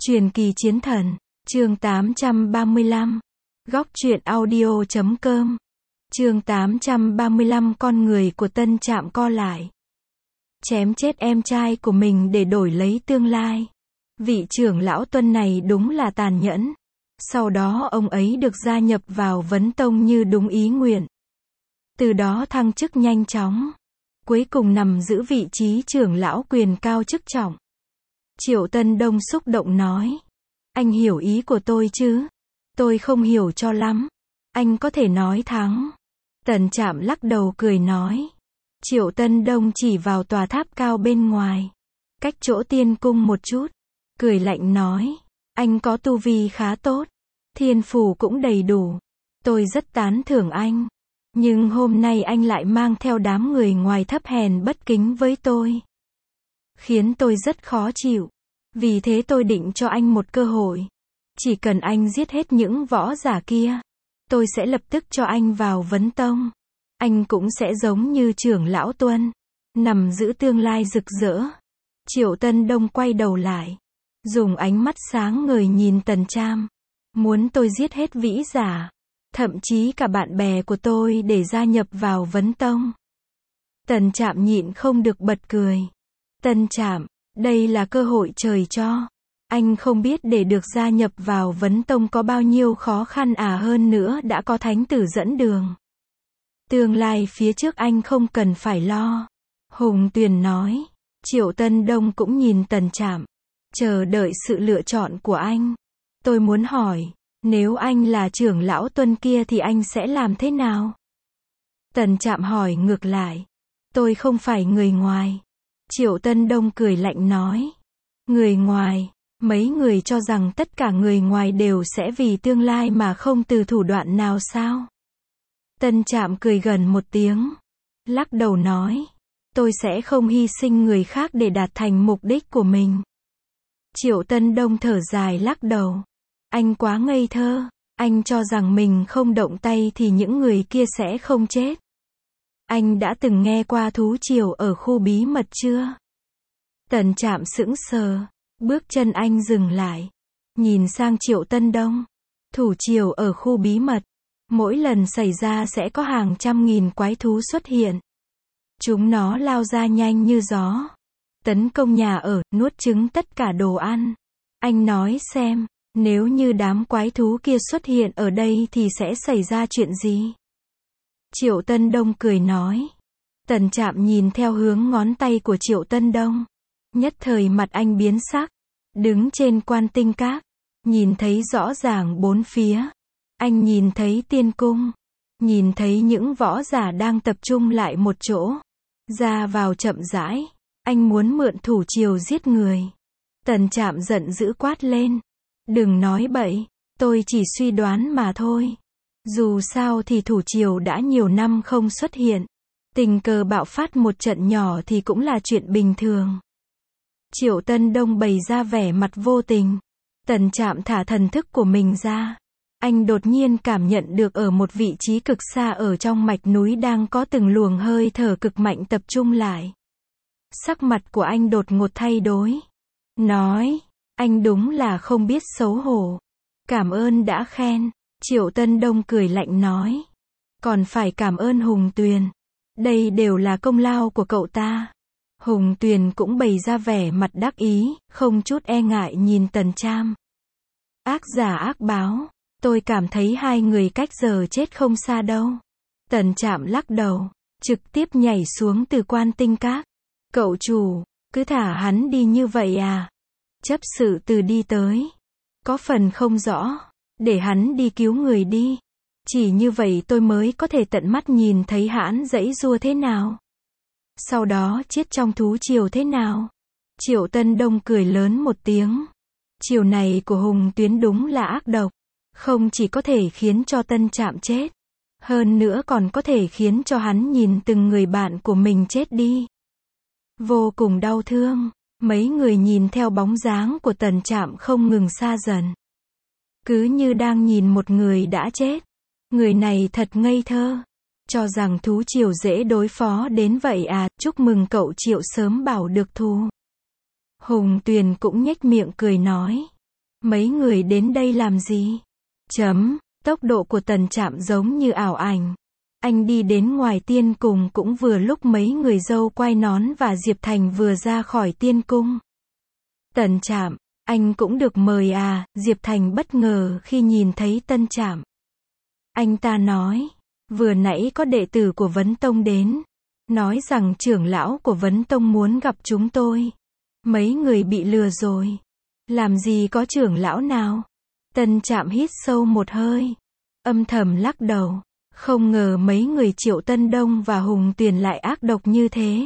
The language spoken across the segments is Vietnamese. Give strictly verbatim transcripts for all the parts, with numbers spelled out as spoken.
Truyền kỳ chiến thần, chương tám trăm ba mươi lăm, góc truyện audio chấm com, chương tám trăm ba mươi lăm con người của Tân Trạm co lại. Chém chết em trai của mình để đổi lấy tương lai. Vị trưởng lão Tuân này đúng là tàn nhẫn. Sau đó ông ấy được gia nhập vào Vấn Tông như đúng ý nguyện. Từ đó thăng chức nhanh chóng. Cuối cùng nằm giữ vị trí trưởng lão quyền cao chức trọng. Triệu Tân Đông xúc động nói. Anh hiểu ý của tôi chứ? Tôi không hiểu cho lắm. Anh có thể nói thắng. Tần Trạm lắc đầu cười nói. Triệu Tân Đông chỉ vào tòa tháp cao bên ngoài. Cách chỗ tiên cung một chút. Cười lạnh nói. Anh có tu vi khá tốt. Thiên phù cũng đầy đủ. Tôi rất tán thưởng anh. Nhưng hôm nay anh lại mang theo đám người ngoài thấp hèn bất kính với tôi. Khiến tôi rất khó chịu. Vì thế tôi định cho anh một cơ hội. Chỉ cần anh giết hết những võ giả kia. Tôi sẽ lập tức cho anh vào Vấn Tông. Anh cũng sẽ giống như trưởng lão Tuân. Nằm giữ tương lai rực rỡ. Triệu Tân Đông quay đầu lại. Dùng ánh mắt sáng ngời nhìn Tần Trạm. Muốn tôi giết hết vĩ giả. Thậm chí cả bạn bè của tôi để gia nhập vào Vấn Tông. Tần Trạm nhịn không được bật cười. Tần Trạm, đây là cơ hội trời cho. Anh không biết để được gia nhập vào Vấn Tông có bao nhiêu khó khăn à, hơn nữa đã có thánh tử dẫn đường. Tương lai phía trước anh không cần phải lo. Hùng Tuyền nói. Triệu Tân Đông cũng nhìn Tần Trạm. Chờ đợi sự lựa chọn của anh. Tôi muốn hỏi. Nếu anh là trưởng lão Tuân kia thì anh sẽ làm thế nào? Tần Trạm hỏi ngược lại. Tôi không phải người ngoài. Triệu Tân Đông cười lạnh nói. Người ngoài, mấy người cho rằng tất cả người ngoài đều sẽ vì tương lai mà không từ thủ đoạn nào sao? Tần Trạm cười gần một tiếng. Lắc đầu nói. Tôi sẽ không hy sinh người khác để đạt thành mục đích của mình. Triệu Tân Đông thở dài lắc đầu. Anh quá ngây thơ. Anh cho rằng mình không động tay thì những người kia sẽ không chết. Anh đã từng nghe qua thú triều ở khu bí mật chưa? Tần Trạm sững sờ. Bước chân anh dừng lại. Nhìn sang Triệu Tân Đông. Thú triều ở khu bí mật. Mỗi lần xảy ra sẽ có hàng trăm nghìn quái thú xuất hiện. Chúng nó lao ra nhanh như gió. Tấn công nhà ở, nuốt chửng tất cả đồ ăn. Anh nói xem. Nếu như đám quái thú kia xuất hiện ở đây thì sẽ xảy ra chuyện gì? Triệu Tân Đông cười nói. Tần Trạm nhìn theo hướng ngón tay của Triệu Tân Đông. Nhất thời mặt anh biến sắc. Đứng trên Quan Tinh Các. Nhìn thấy rõ ràng bốn phía. Anh nhìn thấy tiên cung. Nhìn thấy những võ giả đang tập trung lại một chỗ. Ra vào chậm rãi. Anh muốn mượn thủ triều giết người. Tần Trạm giận dữ quát lên. Đừng nói bậy, tôi chỉ suy đoán mà thôi. Dù sao thì thủ triều đã nhiều năm không xuất hiện. Tình cờ bạo phát một trận nhỏ thì cũng là chuyện bình thường. Triệu Tân Đông bày ra vẻ mặt vô tình. Tần Trạm thả thần thức của mình ra. Anh đột nhiên cảm nhận được ở một vị trí cực xa ở trong mạch núi đang có từng luồng hơi thở cực mạnh tập trung lại. Sắc mặt của anh đột ngột thay đổi. Nói. Anh đúng là không biết xấu hổ. Cảm ơn đã khen. Triệu Tân Đông cười lạnh nói. Còn phải cảm ơn Hùng Tuyền. Đây đều là công lao của cậu ta. Hùng Tuyền cũng bày ra vẻ mặt đắc ý, không chút e ngại nhìn Tần Trạm. Ác giả ác báo. Tôi cảm thấy hai người cách giờ chết không xa đâu. Tần Trạm lắc đầu. Trực tiếp nhảy xuống từ Quan Tinh Các. Cậu chủ, cứ thả hắn đi như vậy à? Chấp sự từ đi tới. Có phần không rõ. Để hắn đi cứu người đi. Chỉ như vậy tôi mới có thể tận mắt nhìn thấy hắn giãy giụa thế nào. Sau đó chết trong thú triều thế nào. Triệu Tân Đông cười lớn một tiếng. Chiều này của Hùng Tuyến đúng là ác độc. Không chỉ có thể khiến cho Tân Trạm chết. Hơn nữa còn có thể khiến cho hắn nhìn từng người bạn của mình chết đi. Vô cùng đau thương. Mấy người nhìn theo bóng dáng của Tần Trạm không ngừng xa dần. Cứ như đang nhìn một người đã chết. Người này thật ngây thơ. Cho rằng thú triều dễ đối phó đến vậy à, chúc mừng cậu Triệu sớm bảo được thù. Hùng Tuyền cũng nhếch miệng cười nói. Mấy người đến đây làm gì? Chấm, tốc độ của Tần Trạm giống như ảo ảnh. Anh đi đến ngoài tiên cung cũng vừa lúc mấy người dâu quai nón và Diệp Thành vừa ra khỏi tiên cung. Tần Trạm, anh cũng được mời à? Diệp Thành bất ngờ khi nhìn thấy Tân Trạm. Anh ta nói, vừa nãy có đệ tử của Vấn Tông đến, nói rằng trưởng lão của Vấn Tông muốn gặp chúng tôi. Mấy người bị lừa rồi. Làm gì có trưởng lão nào? Tân Trạm hít sâu một hơi, âm thầm lắc đầu. Không ngờ mấy người Triệu Tân Đông và Hùng Tuyền lại ác độc như thế.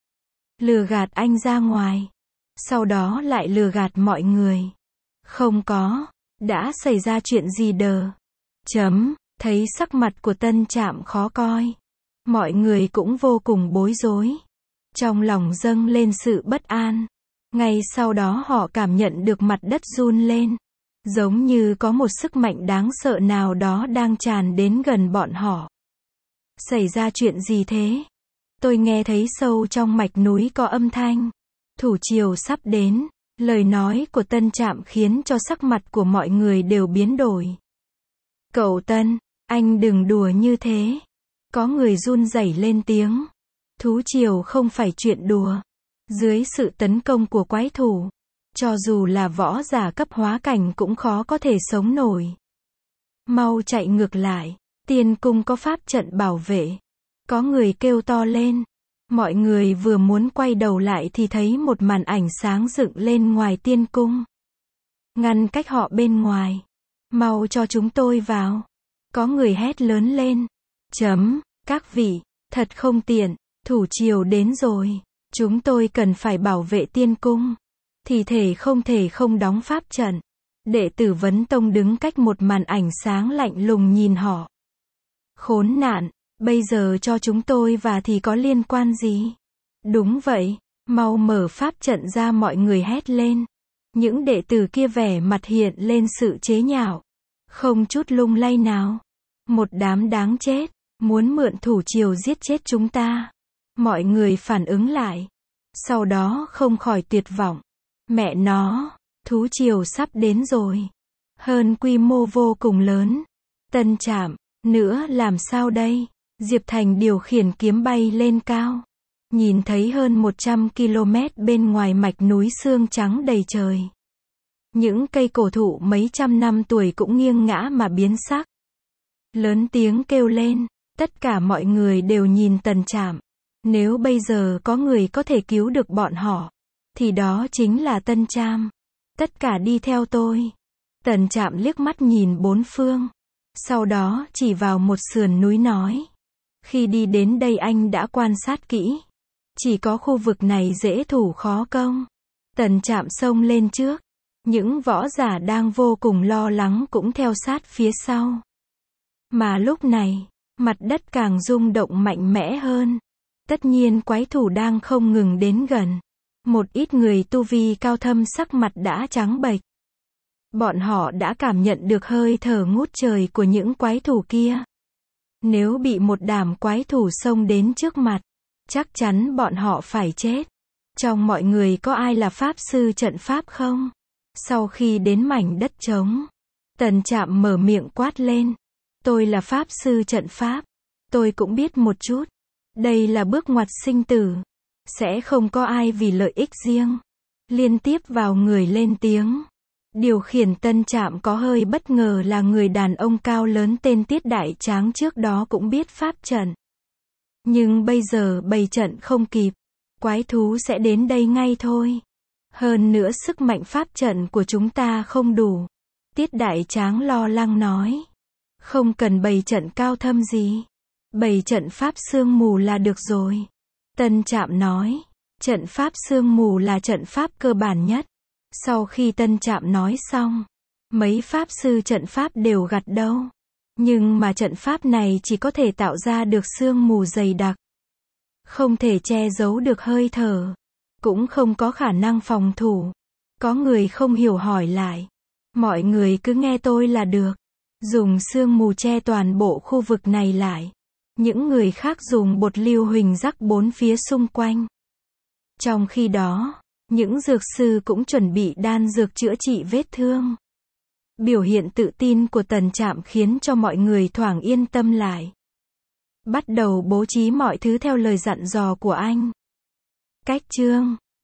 Lừa gạt anh ra ngoài, sau đó lại lừa gạt mọi người. Không có, đã xảy ra chuyện gì đờ? Chấm, thấy sắc mặt của Tân Trạm khó coi. Mọi người cũng vô cùng bối rối. Trong lòng dâng lên sự bất an. Ngay sau đó họ cảm nhận được mặt đất run lên. Giống như có một sức mạnh đáng sợ nào đó đang tràn đến gần bọn họ. Xảy ra chuyện gì thế? Tôi nghe thấy sâu trong mạch núi có âm thanh. Thủ triều sắp đến. Lời nói của Tân Trạm khiến cho sắc mặt của mọi người đều biến đổi. Cậu Tân, anh đừng đùa như thế. Có người run rẩy lên tiếng. Thú triều không phải chuyện đùa. Dưới sự tấn công của quái thủ, cho dù là võ giả cấp hóa cảnh cũng khó có thể sống nổi. Mau chạy ngược lại, tiên cung có pháp trận bảo vệ. Có người kêu to lên. Mọi người vừa muốn quay đầu lại thì thấy một màn ảnh sáng dựng lên ngoài tiên cung. Ngăn cách họ bên ngoài. Mau cho chúng tôi vào. Có người hét lớn lên. Chấm, các vị, thật không tiện, thủ triều đến rồi. Chúng tôi cần phải bảo vệ tiên cung. Thì thể không thể không đóng pháp trận. Đệ tử Vấn Tông đứng cách một màn ảnh sáng lạnh lùng nhìn họ. Khốn nạn, bây giờ cho chúng tôi và thì có liên quan gì? Đúng vậy, mau mở pháp trận ra, mọi người hét lên. Những đệ tử kia vẻ mặt hiện lên sự chế nhạo. Không chút lung lay nào. Một đám đáng chết, muốn mượn thủ triều giết chết chúng ta. Mọi người phản ứng lại. Sau đó không khỏi tuyệt vọng. Mẹ nó, thú triều sắp đến rồi. Hơn quy mô vô cùng lớn. Tân Trạm, nữa làm sao đây? Diệp Thành điều khiển kiếm bay lên cao. Nhìn thấy hơn một trăm ki lô mét bên ngoài mạch núi xương trắng đầy trời. Những cây cổ thụ mấy trăm năm tuổi cũng nghiêng ngã mà biến sắc. Lớn tiếng kêu lên, tất cả mọi người đều nhìn Tần Trạm. Nếu bây giờ có người có thể cứu được bọn họ, thì đó chính là Tân Trạm. Tất cả đi theo tôi. Tần Trạm liếc mắt nhìn bốn phương. Sau đó chỉ vào một sườn núi nói. Khi đi đến đây anh đã quan sát kỹ. Chỉ có khu vực này dễ thủ khó công. Tần Trạm xông lên trước. Những võ giả đang vô cùng lo lắng cũng theo sát phía sau. Mà lúc này, mặt đất càng rung động mạnh mẽ hơn. Tất nhiên quái thủ đang không ngừng đến gần. Một ít người tu vi cao thâm sắc mặt đã trắng bệch. Bọn họ đã cảm nhận được hơi thở ngút trời của những quái thủ kia. Nếu bị một đám quái thủ xông đến trước mặt, chắc chắn bọn họ phải chết. Trong mọi người có ai là pháp sư trận pháp không? Sau khi đến mảnh đất trống, Tần Trạm mở miệng quát lên. Tôi là pháp sư trận pháp. Tôi cũng biết một chút. Đây là bước ngoặt sinh tử. Sẽ không có ai vì lợi ích riêng. Liên tiếp vào người lên tiếng. Điều khiển Tân Trạm có hơi bất ngờ là người đàn ông cao lớn tên Tiết Đại Tráng trước đó cũng biết pháp trận. Nhưng bây giờ bày trận không kịp. Quái thú sẽ đến đây ngay thôi. Hơn nữa sức mạnh pháp trận của chúng ta không đủ. Tiết Đại Tráng lo lắng nói. Không cần bày trận cao thâm gì. Bày trận pháp sương mù là được rồi. Tân Trạm nói. Trận pháp sương mù là trận pháp cơ bản nhất. Sau khi Tân Trạm nói xong, mấy pháp sư trận pháp đều gật đầu. Nhưng mà trận pháp này chỉ có thể tạo ra được sương mù dày đặc. Không thể che giấu được hơi thở. Cũng không có khả năng phòng thủ. Có người không hiểu hỏi lại. Mọi người cứ nghe tôi là được. Dùng sương mù che toàn bộ khu vực này lại. Những người khác dùng bột lưu huỳnh rắc bốn phía xung quanh. Trong khi đó, những dược sư cũng chuẩn bị đan dược chữa trị vết thương. Biểu hiện tự tin của Tần Trạm khiến cho mọi người thoảng yên tâm lại. Bắt đầu bố trí mọi thứ theo lời dặn dò của anh. Cách chương